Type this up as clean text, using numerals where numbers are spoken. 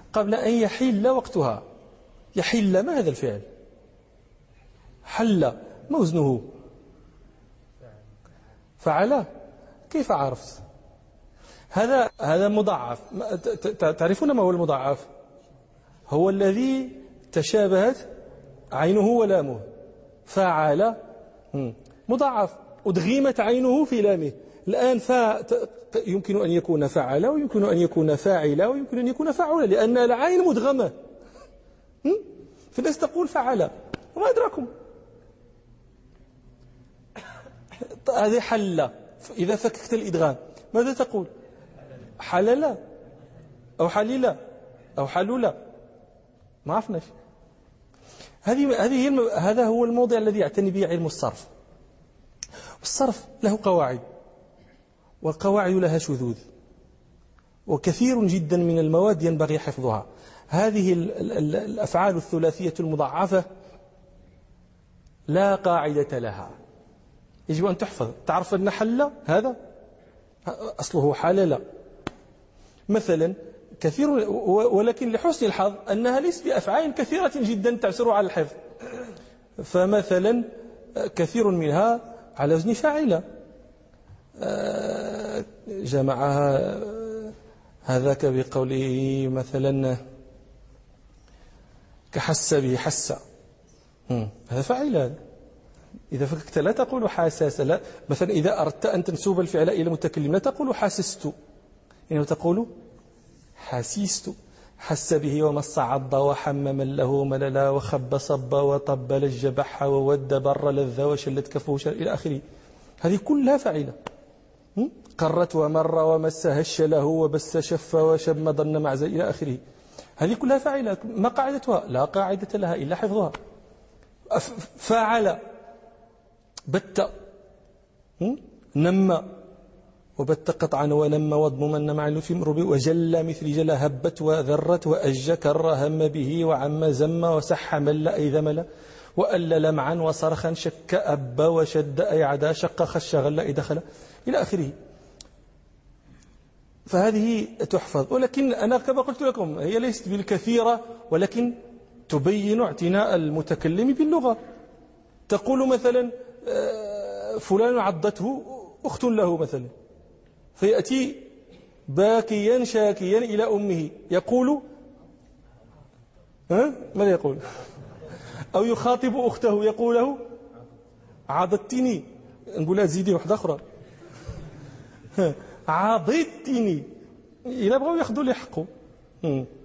قبل أن يحل وقتها. يحل، ما هذا الفعل؟ حل، ما وزنه؟ فعل. كيف عرفت؟ هذا مضاعف. تعرفون ما هو المضاعف؟ هو الذي تشابهت عينه ولامه. فعل مضاعف، أدغمت عينه في لامه. الآن يمكن أن يكون فعل، ويمكن أن يكون فاعل، ويمكن أن يكون فعل، لأن العين مدغمة. فالناس تقول فعل، وما أدراكم. هذه حل. إذا فككت الإدغام ماذا تقول؟ حلل أو حلل أو حلل، ما عرفناش. هذا هو الموضع الذي يعتني به علم الصرف. الصرف له قواعد، والقواعد لها شذوذ، وكثير جدا من المواد ينبغي حفظها. هذه الأفعال الثلاثية المضاعفة لا قاعدة لها، يجب أن تحفظ. تعرف أن حل هذا أصله حلل مثلا كثير، ولكن لحسن الحظ أنها ليست بأفعال كثيرة جدا تعسر على الحفظ. فمثلا كثير منها على وزن فاعلة، جمعها هذاك بقوله مثلا كحس به حس، هذا فاعل. إذا فككت لا تقول حاسس، لا. مثلا إذا أردت أن تنسب الفعل إلى المتكلم لا تقول حاسست، إنما تقول حاسست. حس به ومص عض وحمم له مللا وخب صب وطب لج بح وود بر لذ وشلت كفه إلى آخره. هذه كلها فاعلة. قرت ومر ومس هش له وبس شف وشم ضن معز إلى آخره. هذه كلها فاعلة. ما قاعدتها؟ لا قاعدة لها إلا حفظها. فاعل، بت، نم، وبت قطعا ونم وضمما مع في مرب وجل مثل جل هبت وذرت وأج كر هم به وعم زم وسح مل أي ذمل وأل لمعا وصرخا شك أب وشد أي عدا شق خش غل أي دخل إلى آخره. فهذه تحفظ، ولكن أنا كما قلت لكم هي ليست بالكثيرة، ولكن تبين اعتناء المتكلم باللغة. تقول مثلا فلان عضته أخت له مثلا، فيأتي باكيا شاكيا إلى أمه يقول ماذا يقول؟ أو يخاطب أخته يقول له عضتني، نقول لها زيدي واحدة أخرى عضتني، إلا بغوا ياخذوا لي حقه.